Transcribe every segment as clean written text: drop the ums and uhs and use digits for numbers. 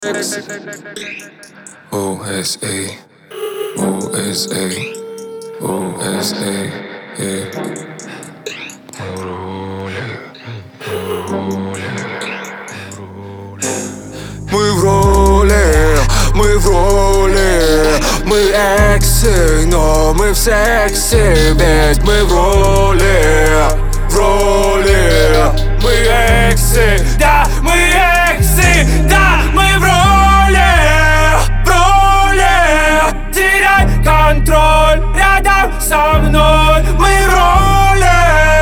USA, USA, USA, yeah. Мы в роли, мы в роли, мы эксы, но мы в сексе, ведь мы в роли, мы эксы, да, мы эксы, да, мы в роли, теряй контроль рядом со мной, мы в роли,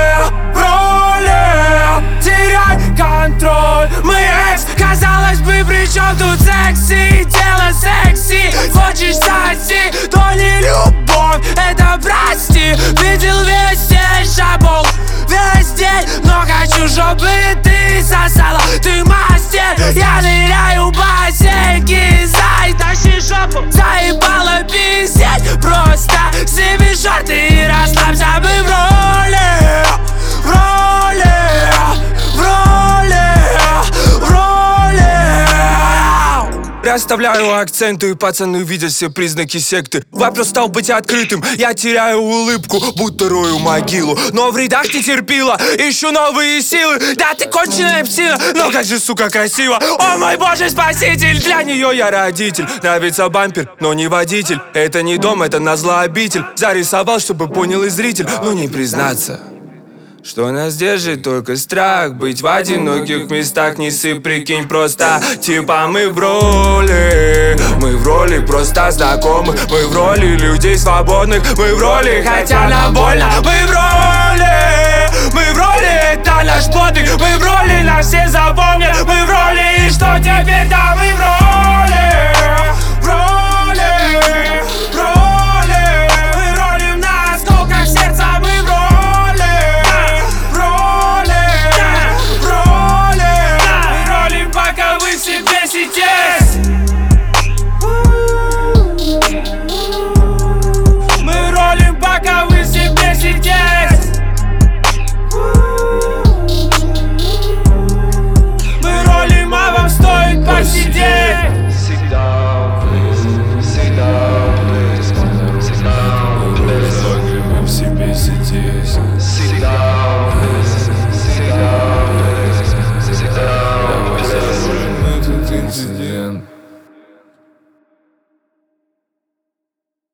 теряй контроль, мы экс, казалось бы, при чем тут секси, тело секси, хочешь соси, то не любовь, это прости, видел весь день шабол, весь день, но хочу, чтобы ты сосала, ты мастер, я ныряю в бассейн, зай, тащи жопу, заебала пиздеть, просто сними шорты и расслабься, мы в роли, Расставляю акценты, пацаны видят все признаки секты. Вопрос стал быть открытым, я теряю улыбку, будто рою могилу. Но в рядах не терпила, ищу новые силы. Да ты конченая псина, но как же, сука, красиво. О мой боже, спаситель, для нее я родитель. Нравится бампер, но не водитель. Это не дом, это назло обитель. Зарисовал, чтобы понял и зритель, но не признаться, что нас держит только страх. Быть в одиноких местах, не сыпь, прикинь, просто типа мы в роли просто знакомых. Мы в роли людей свободных. Мы в роли, хотя нам больно. Мы в роли, это наш подвиг. Мы в роли, нас все запомнят. Мы в роли, и что теперь, да, мы в роли.